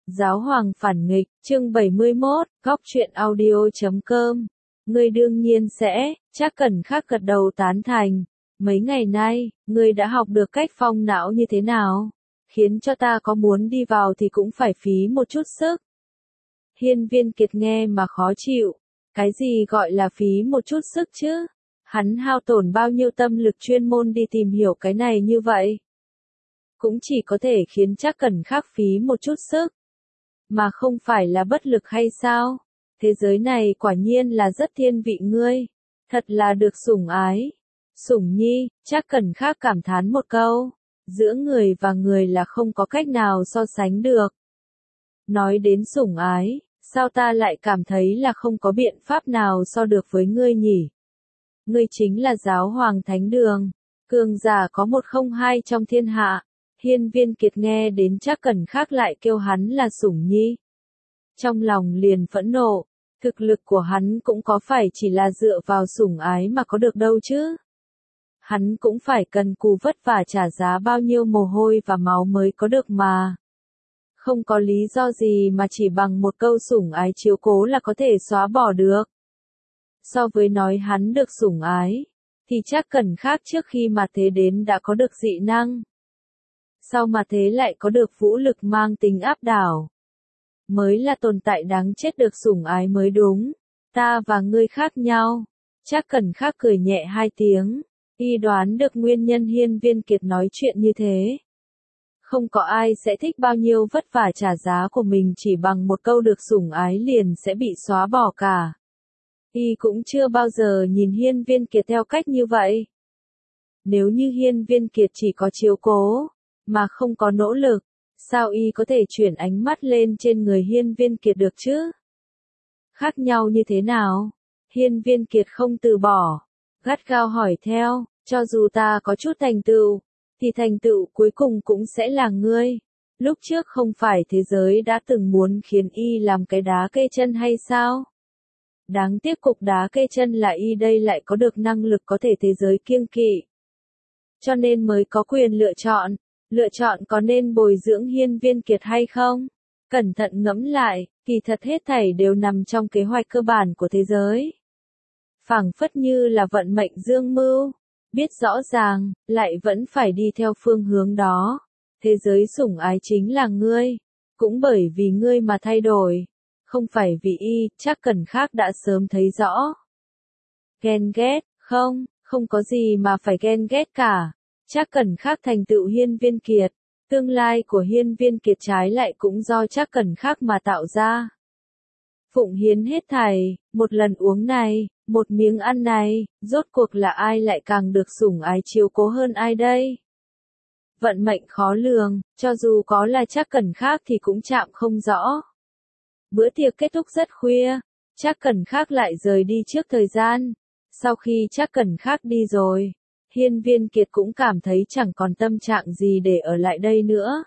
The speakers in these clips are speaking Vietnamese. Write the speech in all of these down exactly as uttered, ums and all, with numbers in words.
Giáo hoàng phản nghịch, chương bảy mươi mốt, góc truyện audio chấm com. Ngươi đương nhiên sẽ, chắc cần khác gật đầu tán thành. Mấy ngày nay, ngươi đã học được cách phong não như thế nào? Khiến cho ta có muốn đi vào thì cũng phải phí một chút sức. Hiên Viên Kiệt nghe mà khó chịu. Cái gì gọi là phí một chút sức chứ? Hắn hao tổn bao nhiêu tâm lực chuyên môn đi tìm hiểu cái này như vậy? Cũng chỉ có thể khiến chắc cần khác phí một chút sức. Mà không phải là bất lực hay sao? Thế giới này quả nhiên là rất thiên vị ngươi. Thật là được sủng ái. Sủng nhi, chắc cần khác cảm thán một câu. Giữa người và người là không có cách nào so sánh được. Nói đến sủng ái, sao ta lại cảm thấy là không có biện pháp nào so được với ngươi nhỉ? Ngươi chính là giáo hoàng thánh đường. Cường giả có một không hai trong thiên hạ. Hiên Viên Kiệt nghe đến chắc cần khác lại kêu hắn là sủng nhi. Trong lòng liền phẫn nộ, thực lực của hắn cũng có phải chỉ là dựa vào sủng ái mà có được đâu chứ. Hắn cũng phải cần cù vất vả trả giá bao nhiêu mồ hôi và máu mới có được mà. Không có lý do gì mà chỉ bằng một câu sủng ái chiếu cố là có thể xóa bỏ được. So với nói hắn được sủng ái, thì chắc cần khác trước khi mà thế đến đã có được dị năng. Sau mà thế lại có được vũ lực mang tính áp đảo. Mới là tồn tại đáng chết được sủng ái mới đúng. Ta và ngươi khác nhau. Chắc cần khác cười nhẹ hai tiếng. Y đoán được nguyên nhân Hiên Viên Kiệt nói chuyện như thế. Không có ai sẽ thích bao nhiêu vất vả trả giá của mình chỉ bằng một câu được sủng ái liền sẽ bị xóa bỏ cả. Y cũng chưa bao giờ nhìn Hiên Viên Kiệt theo cách như vậy. Nếu như Hiên Viên Kiệt chỉ có chiếu cố, mà không có nỗ lực, sao y có thể chuyển ánh mắt lên trên người Hiên Viên Kiệt được chứ? Khác nhau như thế nào? Hiên Viên Kiệt không từ bỏ, gắt gao hỏi theo, cho dù ta có chút thành tựu, thì thành tựu cuối cùng cũng sẽ là ngươi. Lúc trước không phải thế giới đã từng muốn khiến y làm cái đá kê chân hay sao? Đáng tiếc cục đá kê chân là y đây lại có được năng lực có thể thế giới kiêng kỵ. Cho nên mới có quyền lựa chọn. Lựa chọn có nên bồi dưỡng Hiên Viên Kiệt hay không? Cẩn thận ngẫm lại, kỳ thật hết thảy đều nằm trong kế hoạch cơ bản của thế giới. Phảng phất như là vận mệnh dương mưu, biết rõ ràng, lại vẫn phải đi theo phương hướng đó. Thế giới sủng ái chính là ngươi, cũng bởi vì ngươi mà thay đổi, không phải vì y, chắc cần khác đã sớm thấy rõ. Ghen ghét, không, không có gì mà phải ghen ghét cả. Chắc cần khác thành tựu Hiên Viên Kiệt, tương lai của Hiên Viên Kiệt trái lại cũng do chắc cần khác mà tạo ra. Phụng hiến hết thảy, một lần uống này, một miếng ăn này, rốt cuộc là ai lại càng được sủng ái chiếu cố hơn ai đây? Vận mệnh khó lường, cho dù có là chắc cần khác thì cũng chạm không rõ. Bữa tiệc kết thúc rất khuya, chắc cần khác lại rời đi trước thời gian. Sau khi chắc cần khác đi rồi, Hiên Viên Kiệt cũng cảm thấy chẳng còn tâm trạng gì để ở lại đây nữa.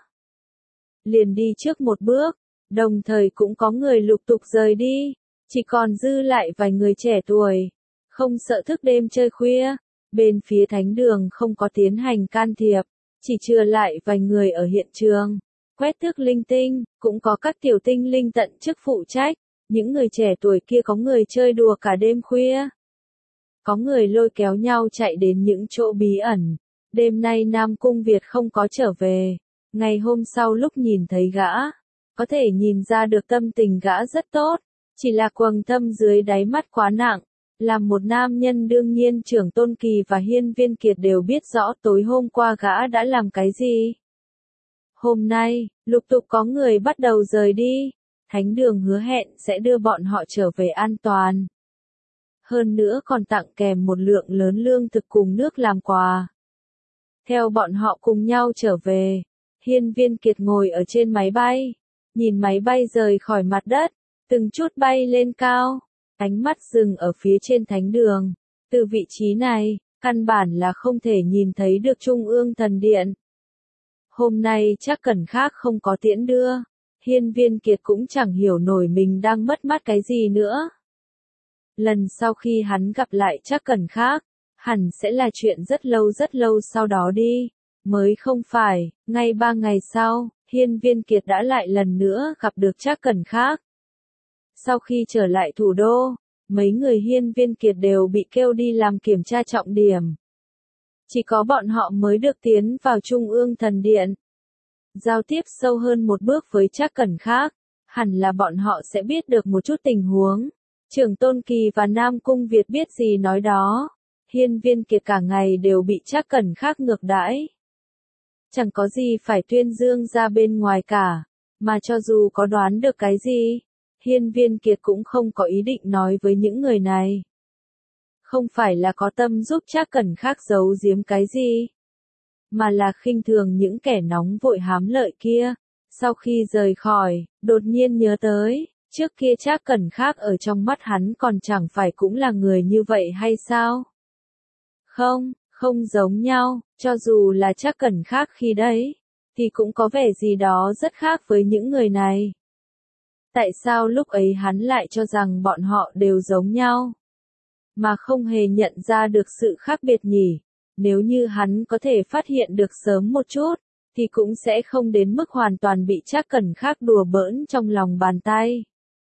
Liền đi trước một bước, đồng thời cũng có người lục tục rời đi, chỉ còn dư lại vài người trẻ tuổi, không sợ thức đêm chơi khuya. Bên phía thánh đường không có tiến hành can thiệp, chỉ chừa lại vài người ở hiện trường, quét tước linh tinh, cũng có các tiểu tinh linh tận chức phụ trách. Những người trẻ tuổi kia có người chơi đùa cả đêm khuya. Có người lôi kéo nhau chạy đến những chỗ bí ẩn. Đêm nay Nam Cung Việt không có trở về. Ngày hôm sau lúc nhìn thấy gã, có thể nhìn ra được tâm tình gã rất tốt. Chỉ là quầng thâm dưới đáy mắt quá nặng. Làm một nam nhân đương nhiên Trưởng Tôn Kỳ và Hiên Viên Kiệt đều biết rõ tối hôm qua gã đã làm cái gì. Hôm nay, lục tục có người bắt đầu rời đi. Thánh đường hứa hẹn sẽ đưa bọn họ trở về an toàn. Hơn nữa còn tặng kèm một lượng lớn lương thực cùng nước làm quà. Theo bọn họ cùng nhau trở về, Hiên Viên Kiệt ngồi ở trên máy bay, nhìn máy bay rời khỏi mặt đất, từng chút bay lên cao, ánh mắt dừng ở phía trên thánh đường. Từ vị trí này, căn bản là không thể nhìn thấy được Trung ương thần điện. Hôm nay chắc cần khác không có tiễn đưa, Hiên Viên Kiệt cũng chẳng hiểu nổi mình đang mất mát cái gì nữa. Lần sau khi hắn gặp lại chắc cần khác, hẳn sẽ là chuyện rất lâu rất lâu sau đó đi, mới không phải. Ngay ba ngày sau, Hiên Viên Kiệt đã lại lần nữa gặp được Trác Cẩn Khắc. Sau khi trở lại thủ đô, mấy người Hiên Viên Kiệt đều bị kêu đi làm kiểm tra trọng điểm. Chỉ có bọn họ mới được tiến vào Trung ương Thần Điện. Giao tiếp sâu hơn một bước với Trác Cẩn Khắc, hẳn là bọn họ sẽ biết được một chút tình huống. Trưởng Tôn Kỳ và Nam Cung Việt biết gì nói đó. Hiên Viên Kiệt cả ngày đều bị Trác Cẩn Khắc ngược đãi. Chẳng có gì phải tuyên dương ra bên ngoài cả, mà cho dù có đoán được cái gì, Hiên Viên Kiệt cũng không có ý định nói với những người này. Không phải là có tâm giúp Trác Cẩn Khắc giấu giếm cái gì, mà là khinh thường những kẻ nóng vội hám lợi kia. Sau khi rời khỏi, đột nhiên nhớ tới, trước kia Trác Cẩn Khắc ở trong mắt hắn còn chẳng phải cũng là người như vậy hay sao? Không, không giống nhau, cho dù là Trác Cẩn Khắc khi đấy, thì cũng có vẻ gì đó rất khác với những người này. Tại sao lúc ấy hắn lại cho rằng bọn họ đều giống nhau, mà không hề nhận ra được sự khác biệt nhỉ? Nếu như hắn có thể phát hiện được sớm một chút, thì cũng sẽ không đến mức hoàn toàn bị Trác Cẩn Khắc đùa bỡn trong lòng bàn tay.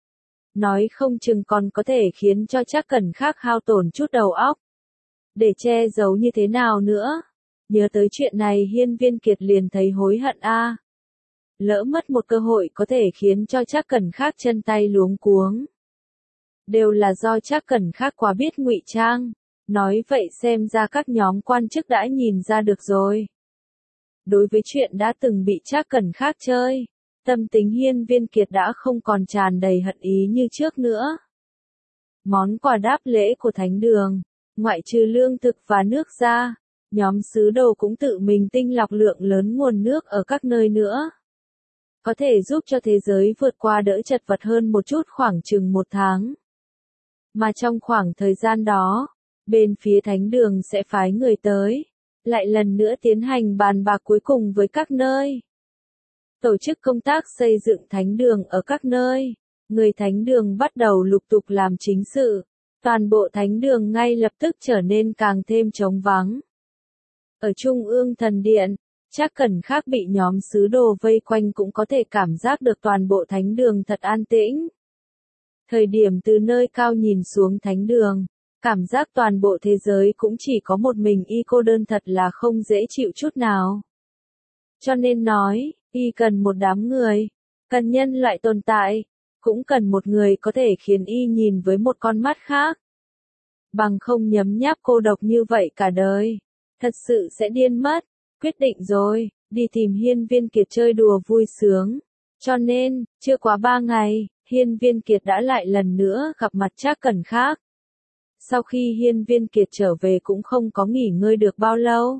Nói không chừng còn có thể khiến cho Trác Cẩn Khắc hao tổn chút đầu óc. Để che giấu như thế nào nữa? Nhớ tới chuyện này Hiên Viên Kiệt liền thấy hối hận a. À. Lỡ mất một cơ hội có thể khiến cho Trác Cẩn Khắc chân tay luống cuống. Đều là do Trác Cẩn Khắc quá biết ngụy trang. Nói vậy xem ra các nhóm quan chức đã nhìn ra được rồi. Đối với chuyện đã từng bị Trác Cẩn Khắc chơi, tâm tính Hiên Viên Kiệt đã không còn tràn đầy hận ý như trước nữa. Món quà đáp lễ của Thánh Đường, ngoại trừ lương thực và nước ra, nhóm sứ đồ cũng tự mình tinh lọc lượng lớn nguồn nước ở các nơi nữa. Có thể giúp cho thế giới vượt qua đỡ chật vật hơn một chút khoảng chừng một tháng. Mà trong khoảng thời gian đó, bên phía Thánh Đường sẽ phái người tới, lại lần nữa tiến hành bàn bạc cuối cùng với các nơi. Tổ chức công tác xây dựng Thánh Đường ở các nơi, người Thánh Đường bắt đầu lục tục làm chính sự, toàn bộ Thánh Đường ngay lập tức trở nên càng thêm trống vắng. Ở Trung ương Thần Điện, Trác Cẩn Khắc bị nhóm sứ đồ vây quanh cũng có thể cảm giác được toàn bộ Thánh Đường thật an tĩnh. Thời điểm từ nơi cao nhìn xuống Thánh Đường, cảm giác toàn bộ thế giới cũng chỉ có một mình y cô đơn thật là không dễ chịu chút nào. Cho nên nói, y cần một đám người, cần nhân loại tồn tại, cũng cần một người có thể khiến y nhìn với một con mắt khác. Bằng không nhấm nháp cô độc như vậy cả đời, thật sự sẽ điên mất. Quyết định rồi, đi tìm Hiên Viên Kiệt chơi đùa vui sướng. Cho nên, chưa quá ba ngày, Hiên Viên Kiệt đã lại lần nữa gặp mặt Trác Cẩn Khắc. Sau khi Hiên Viên Kiệt trở về cũng không có nghỉ ngơi được bao lâu.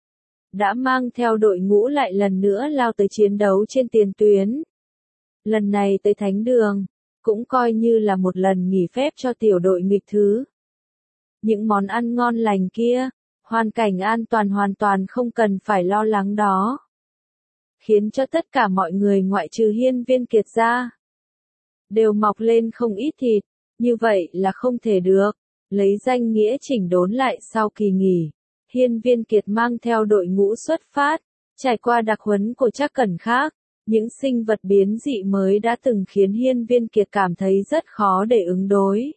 Đã mang theo đội ngũ lại lần nữa lao tới chiến đấu trên tiền tuyến. Lần này tới Thánh Đường, cũng coi như là một lần nghỉ phép cho tiểu đội nghịch thứ. Những món ăn ngon lành kia, hoàn cảnh an toàn hoàn toàn không cần phải lo lắng đó. Khiến cho tất cả mọi người ngoại trừ Hiên Viên Kiệt ra, đều mọc lên không ít thịt, như vậy là không thể được. Lấy danh nghĩa chỉnh đốn lại sau kỳ nghỉ, Hiên Viên Kiệt mang theo đội ngũ xuất phát, trải qua đặc huấn của Trác Cẩn Khắc, những sinh vật biến dị mới đã từng khiến Hiên Viên Kiệt cảm thấy rất khó để ứng đối.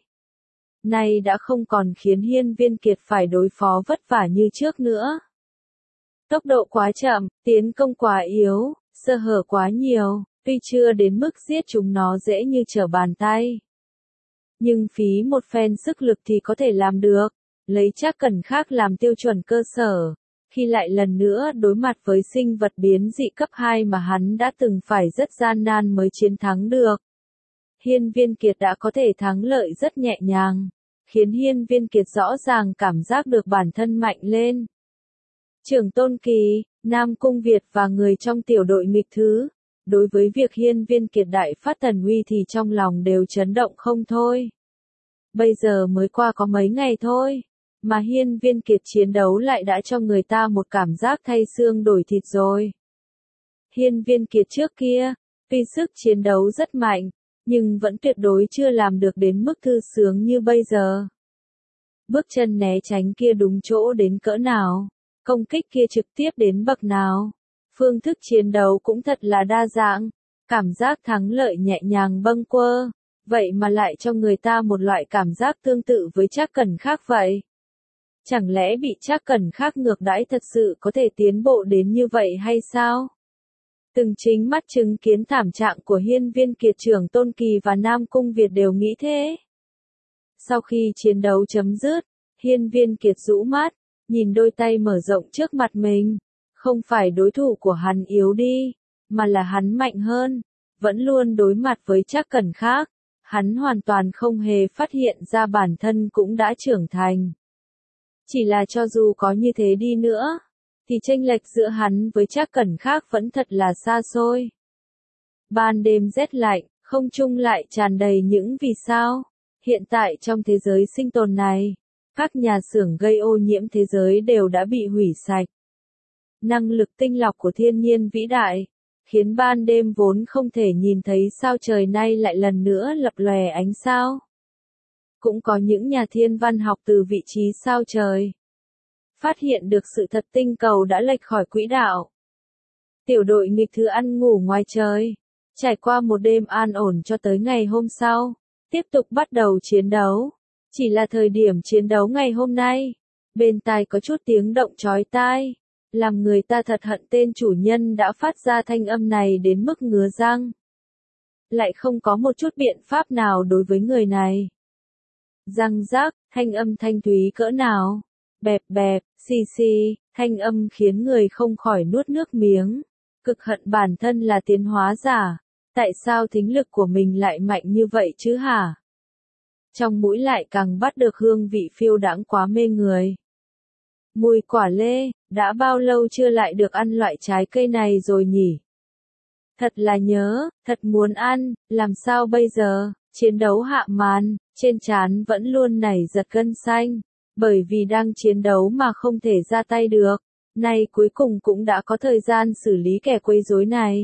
Nay đã không còn khiến Hiên Viên Kiệt phải đối phó vất vả như trước nữa. Tốc độ quá chậm, tiến công quá yếu, sơ hở quá nhiều, tuy chưa đến mức giết chúng nó dễ như trở bàn tay. Nhưng phí một phen sức lực thì có thể làm được, lấy Trác Cẩn Khắc làm tiêu chuẩn cơ sở, khi lại lần nữa đối mặt với sinh vật biến dị cấp hai mà hắn đã từng phải rất gian nan mới chiến thắng được. Hiên Viên Kiệt đã có thể thắng lợi rất nhẹ nhàng, khiến Hiên Viên Kiệt rõ ràng cảm giác được bản thân mạnh lên. Trưởng Tôn Kỳ, Nam Cung Việt và người trong tiểu đội nghịch thứ, đối với việc Hiên Viên Kiệt đại phát thần uy thì trong lòng đều chấn động không thôi. Bây giờ mới qua có mấy ngày thôi, mà Hiên Viên Kiệt chiến đấu lại đã cho người ta một cảm giác thay xương đổi thịt rồi. Hiên Viên Kiệt trước kia, tuy sức chiến đấu rất mạnh, nhưng vẫn tuyệt đối chưa làm được đến mức thư sướng như bây giờ. Bước chân né tránh kia đúng chỗ đến cỡ nào, công kích kia trực tiếp đến bậc nào, Phương thức chiến đấu cũng thật là đa dạng, cảm giác thắng lợi nhẹ nhàng bâng quơ, vậy mà lại cho người ta một loại cảm giác tương tự với Trác Cẩn khác vậy. Chẳng lẽ bị Trác Cẩn khác ngược đãi thật sự có thể tiến bộ đến như vậy hay sao? Từng chính mắt chứng kiến thảm trạng của Hiên Viên Kiệt, Trưởng Tôn Kỳ và Nam Cung Việt đều nghĩ thế. Sau khi chiến đấu chấm dứt, Hiên Viên Kiệt rũ mắt, nhìn đôi tay mở rộng trước mặt mình. Không phải đối thủ của hắn yếu đi, mà là hắn mạnh hơn, vẫn luôn đối mặt với Trác Cẩn khác. Hắn hoàn toàn không hề phát hiện ra bản thân cũng đã trưởng thành. Chỉ là cho dù có như thế đi nữa, thì chênh lệch giữa hắn với Trác Cẩn khác vẫn thật là xa xôi. Ban đêm rét lạnh, không trung lại tràn đầy những vì sao. Hiện tại trong thế giới sinh tồn này, các nhà xưởng gây ô nhiễm thế giới đều đã bị hủy sạch. Năng lực tinh lọc của thiên nhiên vĩ đại, khiến ban đêm vốn không thể nhìn thấy sao trời nay lại lần nữa lập lòe ánh sao. Cũng có những nhà thiên văn học từ vị trí sao trời phát hiện được sự thật tinh cầu đã lệch khỏi quỹ đạo. Tiểu đội nghịch thứ ăn ngủ ngoài trời, trải qua một đêm an ổn cho tới ngày hôm sau, tiếp tục bắt đầu chiến đấu. Chỉ là thời điểm chiến đấu ngày hôm nay, bên tai có chút tiếng động chói tai, làm người ta thật hận tên chủ nhân đã phát ra thanh âm này đến mức ngứa răng. Lại không có một chút biện pháp nào đối với người này. Răng rác, thanh âm thanh thúy cỡ nào, bẹp bẹp, xì xì, thanh âm khiến người không khỏi nuốt nước miếng. Cực hận bản thân là tiến hóa giả, tại sao thính lực của mình lại mạnh như vậy chứ hả? Trong mũi lại càng bắt được hương vị phiêu đãng quá mê người. Mùi quả lê, đã bao lâu chưa lại được ăn loại trái cây này rồi nhỉ? Thật là nhớ, thật muốn ăn, làm sao bây giờ? Chiến đấu hạ màn, trên trán vẫn luôn nảy giật gân xanh, bởi vì đang chiến đấu mà không thể ra tay được. Nay cuối cùng cũng đã có thời gian xử lý kẻ quấy rối này.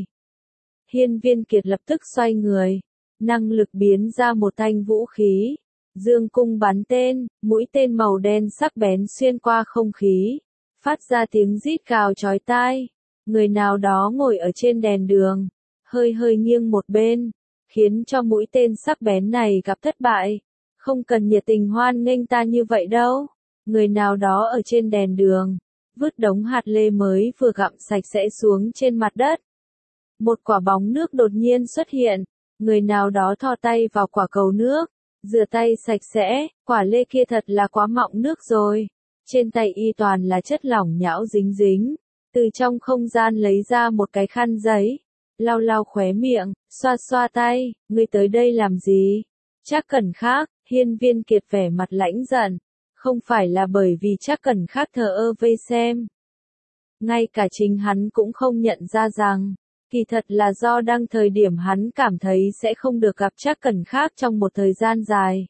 Hiên Viên Kiệt lập tức xoay người, năng lực biến ra một thanh vũ khí. Dương cung bắn tên, mũi tên màu đen sắc bén xuyên qua không khí, phát ra tiếng rít gào chói tai. Người nào đó ngồi ở trên đèn đường, hơi hơi nghiêng một bên, khiến cho mũi tên sắc bén này gặp thất bại. Không cần nhiệt tình hoan nghênh ta như vậy đâu. Người nào đó ở trên đèn đường, vứt đống hạt lê mới vừa gặm sạch sẽ xuống trên mặt đất. Một quả bóng nước đột nhiên xuất hiện, người nào đó thò tay vào quả cầu nước, rửa tay sạch sẽ, quả lê kia thật là quá mọng nước rồi. Trên tay y toàn là chất lỏng nhão dính dính, từ trong không gian lấy ra một cái khăn giấy, lau lau khóe miệng, xoa xoa tay, ngươi tới đây làm gì? Trác Cẩn khác, Hiên Viên Kiệt vẻ mặt lãnh giận, không phải là bởi vì Trác Cẩn khác thờ ơ vây xem. Ngay cả chính hắn cũng không nhận ra rằng, kỳ thật là do đang thời điểm hắn cảm thấy sẽ không được gặp Trác Cẩn khác trong một thời gian dài.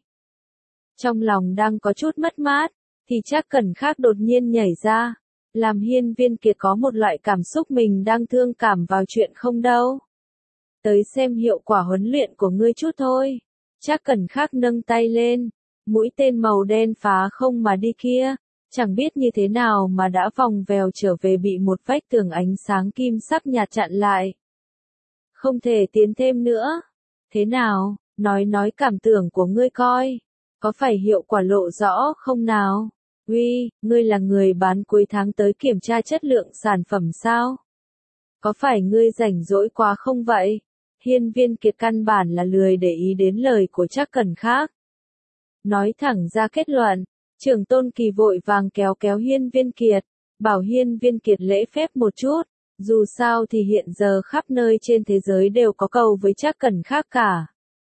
Trong lòng đang có chút mất mát, thì Trác Cẩn khác đột nhiên nhảy ra, làm Hiên Viên Kiệt có một loại cảm xúc mình đang thương cảm vào chuyện không đâu. Tới xem hiệu quả huấn luyện của ngươi chút thôi. Trác Cẩn khác nâng tay lên, mũi tên màu đen phá không mà đi kia, chẳng biết như thế nào mà đã vòng vèo trở về bị một vách tường ánh sáng kim sắc nhạt chặn lại. Không thể tiến thêm nữa. Thế nào, nói nói cảm tưởng của ngươi coi, có phải hiệu quả lộ rõ không nào? Uy, ngươi là người bán cuối tháng tới kiểm tra chất lượng sản phẩm sao? Có phải ngươi rảnh rỗi quá không vậy? Hiên Viên Kiệt căn bản là lười để ý đến lời của Trác Cẩn khác. Nói thẳng ra kết luận, Trưởng Tôn Kỳ vội vàng kéo kéo Hiên Viên Kiệt, bảo Hiên Viên Kiệt lễ phép một chút, dù sao thì hiện giờ khắp nơi trên thế giới đều có cầu với Trác Cẩn khác cả.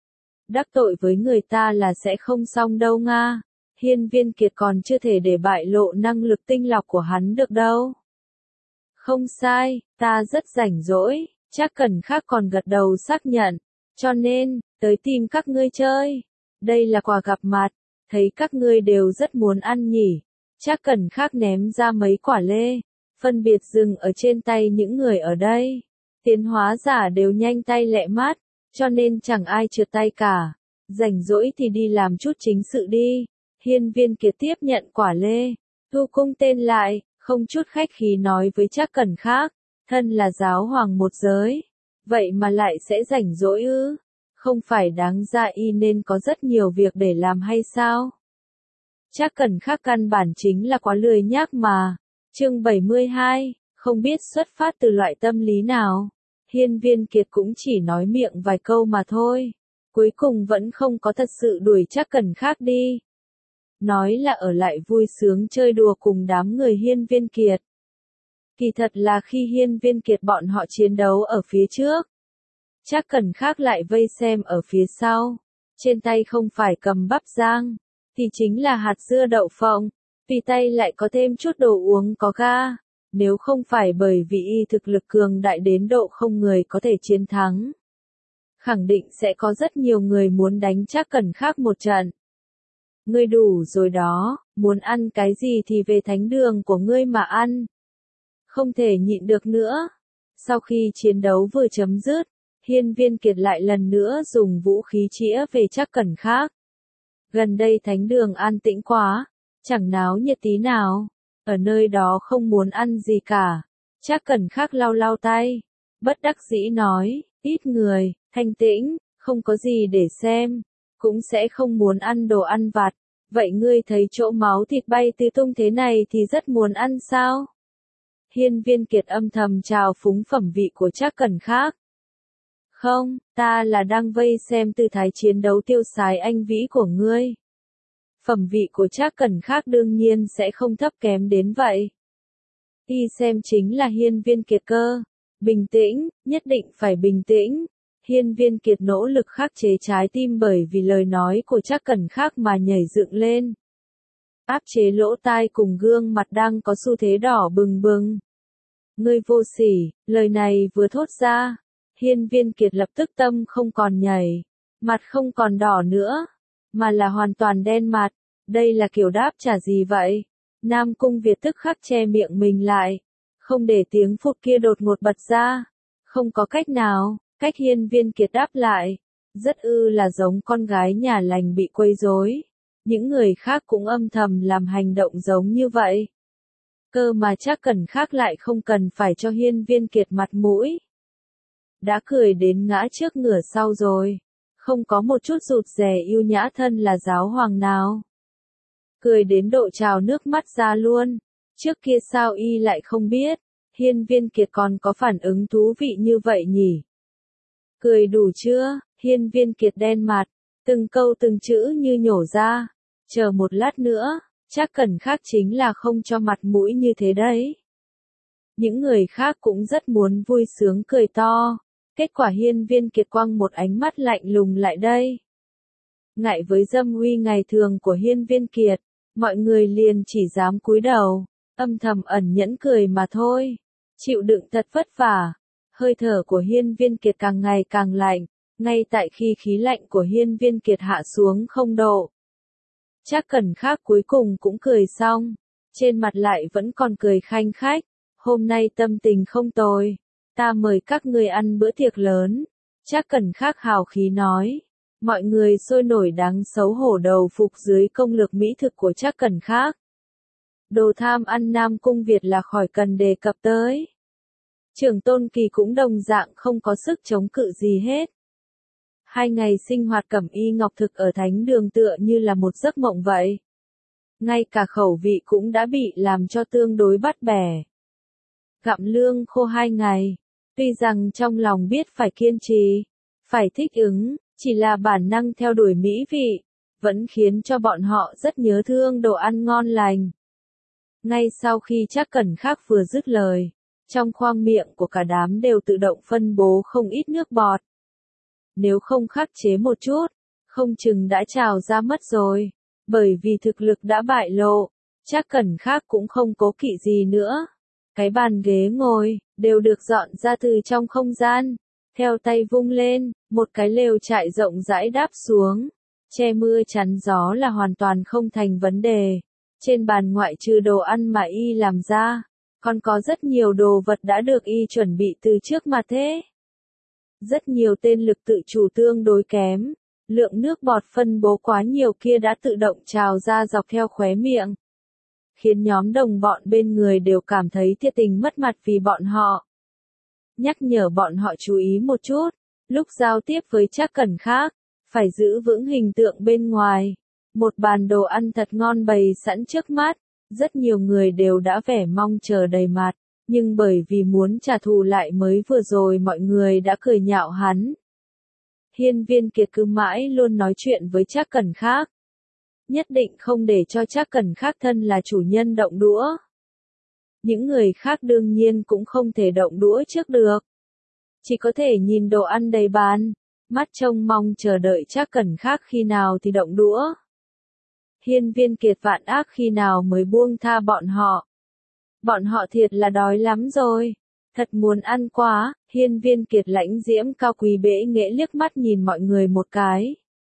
Đắc tội với người ta là sẽ không xong đâu nga. Hiên Viên Kiệt còn chưa thể để bại lộ năng lực tinh lọc của hắn được đâu. Không sai, ta rất rảnh rỗi. Trác Cẩn khác còn gật đầu xác nhận, cho nên, tới tìm các ngươi chơi. Đây là quà gặp mặt, thấy các ngươi đều rất muốn ăn nhỉ. Trác Cẩn khác ném ra mấy quả lê, phân biệt dừng ở trên tay những người ở đây. Tiến hóa giả đều nhanh tay lẹ mắt, cho nên chẳng ai trượt tay cả. Rảnh rỗi thì đi làm chút chính sự đi. Hiên Viên Kiệt tiếp nhận quả lê, thu cung tên lại, không chút khách khí nói với Trác Cẩn khác. Thân là giáo hoàng một giới, vậy mà lại sẽ rảnh rỗi ư? Không phải đáng ra y nên có rất nhiều việc để làm hay sao? Chắc Cẩn Khắc căn bản chính là quá lười nhác mà. Chương bảy mươi hai, không biết xuất phát từ loại tâm lý nào. Hiên Viên Kiệt cũng chỉ nói miệng vài câu mà thôi. Cuối cùng vẫn không có thật sự đuổi Chắc Cẩn Khắc đi. Nói là ở lại vui sướng chơi đùa cùng đám người Hiên Viên Kiệt. Kỳ thật là khi Hiên Viên Kiệt bọn họ chiến đấu ở phía trước, Chắc Cẩn Khắc lại vây xem ở phía sau. Trên tay không phải cầm bắp rang, thì chính là hạt dưa đậu phộng, tùy tay lại có thêm chút đồ uống có ga. Nếu không phải bởi vì y thực lực cường đại đến độ không người có thể chiến thắng, khẳng định sẽ có rất nhiều người muốn đánh Chắc Cẩn Khắc một trận. Ngươi đủ rồi đó, muốn ăn cái gì thì về thánh đường của ngươi mà ăn. Không thể nhịn được nữa. Sau khi chiến đấu vừa chấm dứt, Hiên Viên Kiệt lại lần nữa dùng vũ khí chĩa về Chắc Cẩn Khắc. Gần đây thánh đường an tĩnh quá, chẳng náo nhiệt tí nào. Ở nơi đó không muốn ăn gì cả. Chắc Cẩn Khắc lau lau tay, bất đắc dĩ nói, ít người, thanh tĩnh, không có gì để xem, cũng sẽ không muốn ăn đồ ăn vặt. Vậy ngươi thấy chỗ máu thịt bay tứ tung thế này thì rất muốn ăn sao? Hiên Viên Kiệt âm thầm trào phúng phẩm vị của Chắc Cẩn Khắc. Không, ta là đang vây xem tư thái chiến đấu tiêu sái anh vĩ của ngươi. Phẩm vị của Chắc Cẩn Khắc đương nhiên sẽ không thấp kém đến vậy. Y xem chính là Hiên Viên Kiệt cơ. Bình tĩnh, nhất định phải bình tĩnh. Hiên Viên Kiệt nỗ lực khắc chế trái tim bởi vì lời nói của Chắc Cẩn Khắc mà nhảy dựng lên. Áp chế lỗ tai cùng gương mặt đang có xu thế đỏ bừng bừng. Ngươi vô sỉ, lời này vừa thốt ra, Hiên Viên Kiệt lập tức tâm không còn nhảy, mặt không còn đỏ nữa, mà là hoàn toàn đen mặt. Đây là kiểu đáp trả gì vậy? Nam Cung Việt tức khắc che miệng mình lại, không để tiếng phụt kia đột ngột bật ra. Không có cách nào, cách Hiên Viên Kiệt đáp lại, rất ư là giống con gái nhà lành bị quấy rối. Những người khác cũng âm thầm làm hành động giống như vậy. Cơ mà Chắc Cẩn Khắc lại không cần phải cho Hiên Viên Kiệt mặt mũi. Đã cười đến ngã trước ngửa sau rồi, không có một chút rụt rè yêu nhã thân là giáo hoàng nào. Cười đến độ trào nước mắt ra luôn. Trước kia sao y lại không biết, Hiên Viên Kiệt còn có phản ứng thú vị như vậy nhỉ? Cười đủ chưa? Hiên Viên Kiệt đen mặt, từng câu từng chữ như nhổ ra. Chờ một lát nữa, Chắc Cẩn Khắc chính là không cho mặt mũi như thế đấy. Những người khác cũng rất muốn vui sướng cười to. Kết quả Hiên Viên Kiệt quăng một ánh mắt lạnh lùng lại đây. Ngại với dâm uy ngày thường của Hiên Viên Kiệt, mọi người liền chỉ dám cúi đầu, âm thầm ẩn nhẫn cười mà thôi. Chịu đựng thật vất vả. Hơi thở của Hiên Viên Kiệt càng ngày càng lạnh, ngay tại khi khí lạnh của Hiên Viên Kiệt hạ xuống không độ. Chắc Cẩn Khắc cuối cùng cũng cười xong, trên mặt lại vẫn còn cười khanh khách. Hôm nay tâm tình không tồi, ta mời các ngươi ăn bữa tiệc lớn. Chắc Cẩn Khắc hào khí nói. Mọi người sôi nổi đáng xấu hổ đầu phục dưới công lược mỹ thực của Chắc Cẩn Khắc. Đồ tham ăn Nam Cung Việt là khỏi cần đề cập tới. Trưởng Tôn Kỳ cũng đồng dạng không có sức chống cự gì hết. Hai ngày sinh hoạt cẩm y ngọc thực ở thánh đường tựa như là một giấc mộng vậy. Ngay cả khẩu vị cũng đã bị làm cho tương đối bắt bẻ. Gặm lương khô hai ngày, tuy rằng trong lòng biết phải kiên trì, phải thích ứng, chỉ là bản năng theo đuổi mỹ vị, vẫn khiến cho bọn họ rất nhớ thương đồ ăn ngon lành. Ngay sau khi Chắc Cẩn Khắc vừa dứt lời, trong khoang miệng của cả đám đều tự động phân bố không ít nước bọt. Nếu không khắc chế một chút, không chừng đã trào ra mất rồi. Bởi vì thực lực đã bại lộ, Chắc Cẩn Khắc cũng không cố kỵ gì nữa. Cái bàn ghế ngồi, đều được dọn ra từ trong không gian. Theo tay vung lên, một cái lều trại rộng rãi đáp xuống. Che mưa chắn gió là hoàn toàn không thành vấn đề. Trên bàn ngoại trừ đồ ăn mà y làm ra, còn có rất nhiều đồ vật đã được y chuẩn bị từ trước mà thế. Rất nhiều tên lực tự chủ tương đối kém. Lượng nước bọt phân bố quá nhiều kia đã tự động trào ra dọc theo khóe miệng. Khiến nhóm đồng bọn bên người đều cảm thấy thiệt tình mất mặt vì bọn họ. nhắc nhở bọn họ chú ý một chút, lúc giao tiếp với Trác Cẩn Khác, phải giữ vững hình tượng bên ngoài. Một bàn đồ ăn thật ngon bày sẵn trước mắt, rất nhiều người đều đã vẻ mong chờ đầy mặt, nhưng bởi vì muốn trả thù lại mới vừa rồi mọi người đã cười nhạo hắn. Hiên Viên Kiệt cứ mãi luôn nói chuyện với Trác Cẩn Khác, nhất định không để cho Trác Cẩn Khác thân là chủ nhân động đũa. Những người khác đương nhiên cũng không thể động đũa trước được, chỉ có thể nhìn đồ ăn đầy bàn, mắt trông mong chờ đợi Trác Cẩn Khác khi nào thì động đũa. Hiên Viên Kiệt vạn ác khi nào mới buông tha bọn họ. Bọn họ thiệt là đói lắm rồi, thật muốn ăn quá. Hiên Viên Kiệt lãnh diễm cao quý bẽ nghệ liếc mắt nhìn mọi người một cái.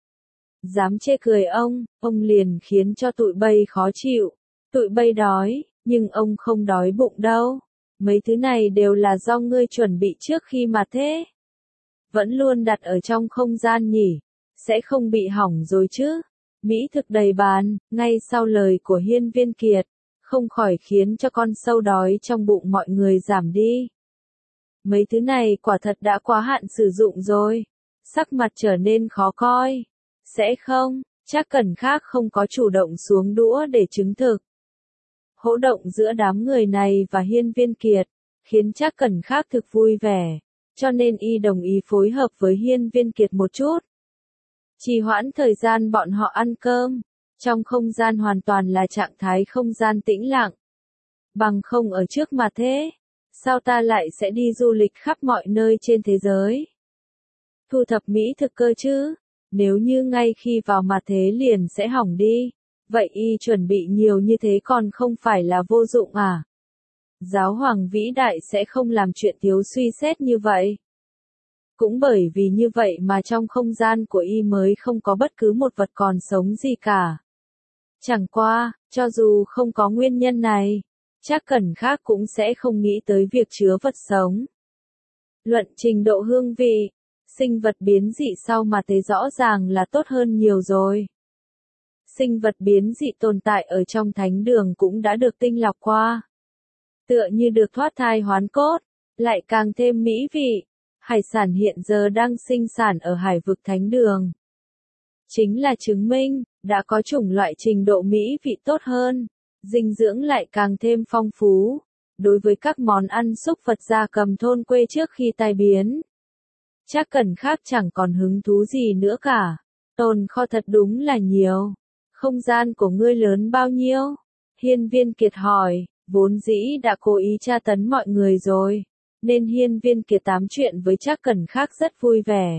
Dám chê cười ông, ông liền khiến cho tụi bay khó chịu. Tụi bay đói, nhưng ông không đói bụng đâu. Mấy thứ này đều là do ngươi chuẩn bị trước khi mà thế. Vẫn luôn đặt ở trong không gian nhỉ, sẽ không bị hỏng rồi chứ. Mỹ thực đầy bàn, ngay sau lời của Hiên Viên Kiệt, không khỏi khiến cho con sâu đói trong bụng mọi người giảm đi. Mấy thứ này quả thật đã quá hạn sử dụng rồi, sắc mặt trở nên khó coi. Sẽ không, Trác Cẩn Khác không có chủ động xuống đũa để chứng thực. Hỗn động giữa đám người này và Hiên Viên Kiệt, khiến Trác Cẩn Khác thực vui vẻ, cho nên y đồng ý phối hợp với Hiên Viên Kiệt một chút. Trì hoãn thời gian bọn họ ăn cơm, trong không gian hoàn toàn là trạng thái không gian tĩnh lặng. Bằng không ở trước mà thế, sao ta lại sẽ đi du lịch khắp mọi nơi trên thế giới? Thu thập mỹ thực cơ chứ, nếu như ngay khi vào mà thế liền sẽ hỏng đi, vậy y chuẩn bị nhiều như thế còn không phải là vô dụng à? Giáo hoàng vĩ đại sẽ không làm chuyện thiếu suy xét như vậy. Cũng bởi vì như vậy mà trong không gian của y mới không có bất cứ một vật còn sống gì cả. Chẳng qua, cho dù không có nguyên nhân này, Trác Cẩn Khác cũng sẽ không nghĩ tới việc chứa vật sống. Luận trình độ hương vị, sinh vật biến dị sau mà thế rõ ràng là tốt hơn nhiều rồi. Sinh vật biến dị tồn tại ở trong thánh đường cũng đã được tinh lọc qua. Tựa như được thoát thai hoán cốt, lại càng thêm mỹ vị. Hải sản hiện giờ đang sinh sản ở hải vực thánh đường. Chính là chứng minh, đã có chủng loại trình độ mỹ vị tốt hơn, dinh dưỡng lại càng thêm phong phú. Đối với các món ăn súc vật gia cầm thôn quê trước khi tai biến, Trác Cẩn Khác chẳng còn hứng thú gì nữa cả. Tồn kho thật đúng là nhiều. Không gian của ngươi lớn bao nhiêu? Hiên Viên Kiệt hỏi, vốn dĩ đã cố ý tra tấn mọi người rồi, nên Hiên Viên Kiệt tám chuyện với Trác Cẩn Khác rất vui vẻ.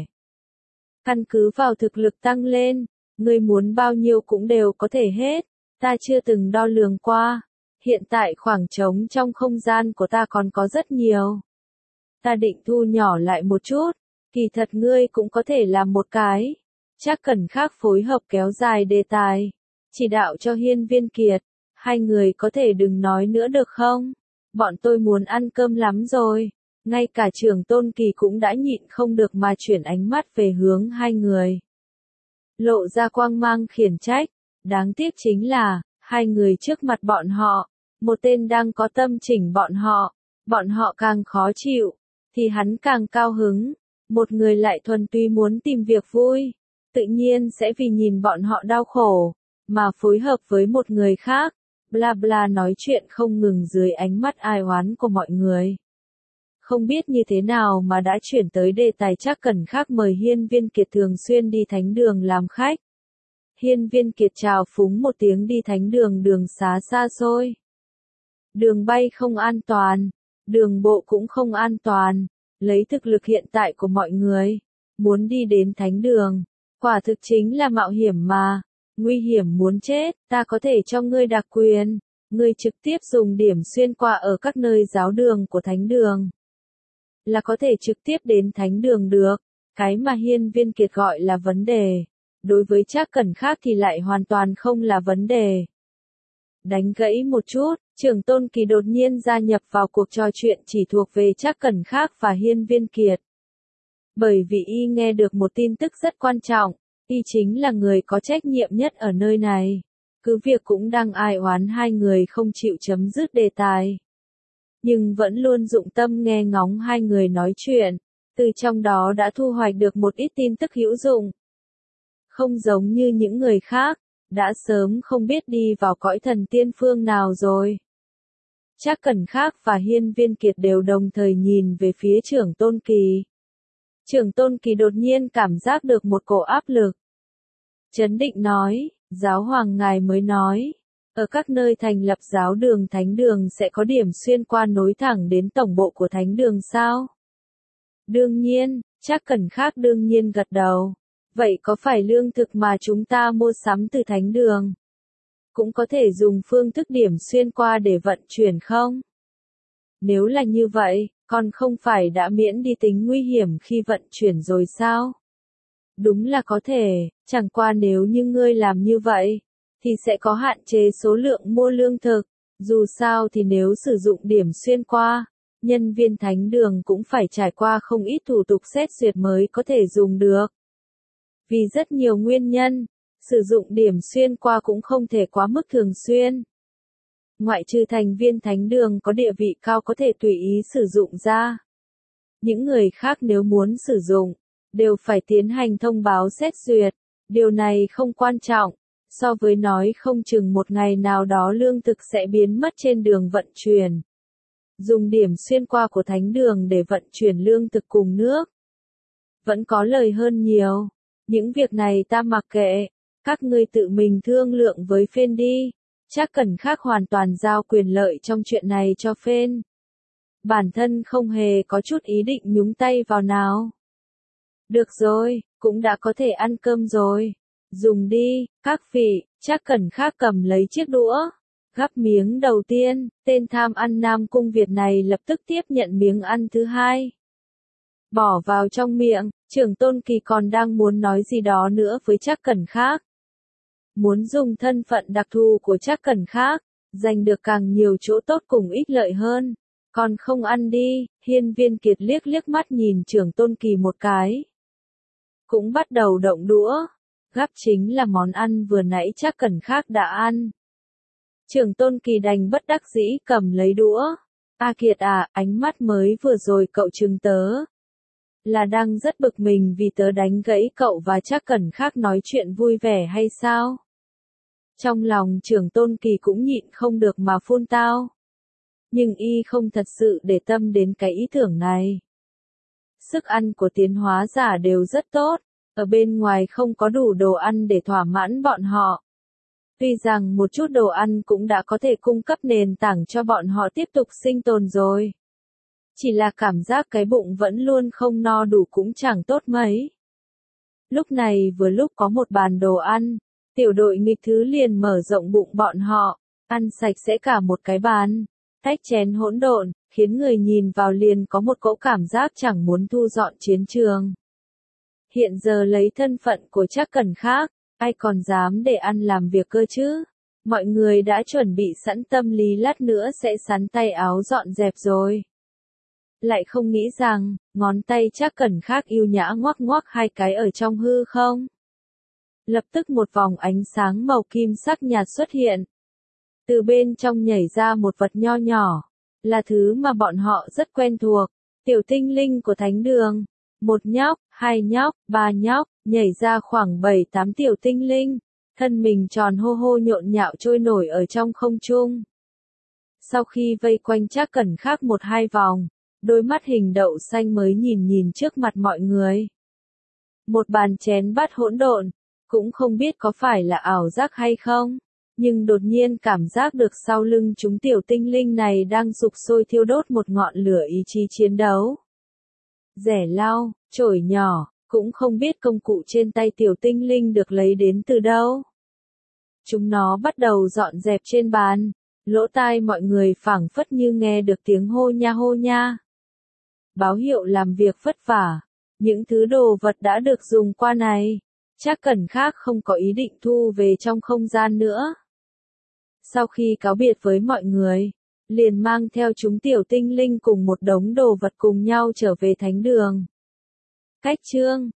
Căn cứ vào thực lực tăng lên, ngươi muốn bao nhiêu cũng đều có thể hết, ta chưa từng đo lường qua. Hiện tại khoảng trống trong không gian của ta còn có rất nhiều. Ta định thu nhỏ lại một chút, kỳ thật ngươi cũng có thể làm một cái. Trác Cẩn Khác phối hợp kéo dài đề tài, chỉ đạo cho Hiên Viên Kiệt, hai người có thể đừng nói nữa được không? Bọn tôi muốn ăn cơm lắm rồi. Ngay cả Trường Tôn Kỳ cũng đã nhịn không được mà chuyển ánh mắt về hướng hai người. Lộ ra quang mang khiển trách, đáng tiếc chính là, hai người trước mặt bọn họ, một tên đang có tâm chỉnh bọn họ, bọn họ càng khó chịu, thì hắn càng cao hứng, một người lại thuần túy muốn tìm việc vui, tự nhiên sẽ vì nhìn bọn họ đau khổ, mà phối hợp với một người khác, bla bla nói chuyện không ngừng dưới ánh mắt ai oán của mọi người. Không biết như thế nào mà đã chuyển tới đề tài Trác Cẩn Khác mời Hiên Viên Kiệt thường xuyên đi thánh đường làm khách. Hiên Viên Kiệt chào phúng một tiếng đi thánh đường đường xá xa xôi. Đường bay không an toàn, đường bộ cũng không an toàn, lấy thực lực hiện tại của mọi người, muốn đi đến thánh đường, quả thực chính là mạo hiểm mà, nguy hiểm muốn chết, ta có thể cho ngươi đặc quyền, ngươi trực tiếp dùng điểm xuyên qua ở các nơi giáo đường của thánh đường, là có thể trực tiếp đến thánh đường được. Cái mà Hiên Viên Kiệt gọi là vấn đề, đối với Trác Cẩn Khác thì lại hoàn toàn không là vấn đề. Đánh gãy một chút, Trường Tôn Kỳ đột nhiên gia nhập vào cuộc trò chuyện chỉ thuộc về Trác Cẩn Khác và Hiên Viên Kiệt. Bởi vì y nghe được một tin tức rất quan trọng, y chính là người có trách nhiệm nhất ở nơi này. Cứ việc cũng đang ai oán hai người không chịu chấm dứt đề tài. nhưng vẫn luôn dụng tâm nghe ngóng hai người nói chuyện, từ trong đó đã thu hoạch được một ít tin tức hữu dụng. Không giống như những người khác, đã sớm không biết đi vào cõi thần tiên phương nào rồi. Trác Cẩn Khắc và Hiên Viên Kiệt đều đồng thời nhìn về phía Trưởng Tôn Kỳ. Trưởng Tôn Kỳ đột nhiên cảm giác được một cổ áp lực. Chấn định nói, giáo hoàng ngài mới nói, ở các nơi thành lập giáo đường thánh đường sẽ có điểm xuyên qua nối thẳng đến tổng bộ của thánh đường sao? Đương nhiên, Trác Cẩn Khắc đương nhiên gật đầu. Vậy có phải lương thực mà chúng ta mua sắm từ thánh đường cũng có thể dùng phương thức điểm xuyên qua để vận chuyển không? Nếu là như vậy, còn không phải đã miễn đi tính nguy hiểm khi vận chuyển rồi sao? Đúng là có thể, chẳng qua nếu như ngươi làm như vậy, thì sẽ có hạn chế số lượng mua lương thực. Dù sao thì nếu sử dụng điểm xuyên qua, nhân viên thánh đường cũng phải trải qua không ít thủ tục xét duyệt mới có thể dùng được. Vì rất nhiều nguyên nhân, sử dụng điểm xuyên qua cũng không thể quá mức thường xuyên. Ngoại trừ thành viên thánh đường có địa vị cao có thể tùy ý sử dụng ra. Những người khác nếu muốn sử dụng, đều phải tiến hành thông báo xét duyệt. Điều này không quan trọng, so với nói không chừng một ngày nào đó lương thực sẽ biến mất trên đường vận chuyển. Dùng điểm xuyên qua của thánh đường để vận chuyển lương thực cùng nước. Vẫn có lời hơn nhiều. Những việc này ta mặc kệ, các ngươi tự mình thương lượng với Phên đi. Trác Cẩn Khắc hoàn toàn giao quyền lợi trong chuyện này cho Phên. Bản thân không hề có chút ý định nhúng tay vào nào. Được rồi, cũng đã có thể ăn cơm rồi. Dùng đi, các vị. Trác Cẩn Khắc cầm lấy chiếc đũa, gắp miếng đầu tiên, tên tham ăn Nam Cung Việt này lập tức tiếp nhận miếng ăn thứ hai. Bỏ vào trong miệng, Trưởng Tôn Kỳ còn đang muốn nói gì đó nữa với Trác Cẩn Khắc. Muốn dùng thân phận đặc thù của Trác Cẩn Khắc, giành được càng nhiều chỗ tốt cùng ích lợi hơn. Còn không ăn đi, Hiên Viên Kiệt liếc liếc mắt nhìn Trưởng Tôn Kỳ một cái. Cũng bắt đầu động đũa, gắp chính là món ăn vừa nãy Trác Cẩn Khắc đã ăn. Trưởng Tôn Kỳ đành bất đắc dĩ cầm lấy đũa. A Kiệt à, ánh mắt mới vừa rồi cậu trừng tớ. Là đang rất bực mình vì tớ đánh gãy cậu và Trác Cẩn Khắc nói chuyện vui vẻ hay sao? Trong lòng Trưởng Tôn Kỳ cũng nhịn không được mà phun tao. Nhưng y không thật sự để tâm đến cái ý tưởng này. Sức ăn của tiến hóa giả đều rất tốt, ở bên ngoài không có đủ đồ ăn để thỏa mãn bọn họ. Tuy rằng một chút đồ ăn cũng đã có thể cung cấp nền tảng cho bọn họ tiếp tục sinh tồn rồi. Chỉ là cảm giác cái bụng vẫn luôn không no đủ cũng chẳng tốt mấy. Lúc này vừa lúc có một bàn đồ ăn, tiểu đội nghịch thứ liền mở rộng bụng bọn họ, ăn sạch sẽ cả một cái bàn, tách chén hỗn độn, khiến người nhìn vào liền có một cỗ cảm giác chẳng muốn thu dọn chiến trường. Hiện giờ lấy thân phận của Trác Cẩn Khắc, ai còn dám để ăn làm việc cơ chứ? Mọi người đã chuẩn bị sẵn tâm lý lát nữa sẽ sắn tay áo dọn dẹp rồi. Lại không nghĩ rằng, ngón tay Trác Cẩn Khắc yêu nhã ngoắc ngoắc hai cái ở trong hư không. Lập tức một vòng ánh sáng màu kim sắc nhạt xuất hiện. Từ bên trong nhảy ra một vật nho nhỏ, là thứ mà bọn họ rất quen thuộc, tiểu tinh linh của thánh đường. Một nhóc, hai nhóc, ba nhóc, nhảy ra khoảng bảy tám tiểu tinh linh, thân mình tròn hô hô nhộn nhạo trôi nổi ở trong không trung. Sau khi vây quanh Trác Cẩn Khắc một hai vòng, đôi mắt hình đậu xanh mới nhìn nhìn trước mặt mọi người. Một bàn chén bát hỗn độn, cũng không biết có phải là ảo giác hay không, nhưng đột nhiên cảm giác được sau lưng chúng tiểu tinh linh này đang sục sôi thiêu đốt một ngọn lửa ý chí chiến đấu. Rẻ lau, chổi nhỏ, cũng không biết công cụ trên tay tiểu tinh linh được lấy đến từ đâu. Chúng nó bắt đầu dọn dẹp trên bàn, lỗ tai mọi người phảng phất như nghe được tiếng hô nha hô nha. Báo hiệu làm việc vất vả, những thứ đồ vật đã được dùng qua này, Trác Cẩn Khắc không có ý định thu về trong không gian nữa. Sau khi cáo biệt với mọi người, liền mang theo chúng tiểu tinh linh cùng một đống đồ vật cùng nhau trở về thánh đường. Cách chương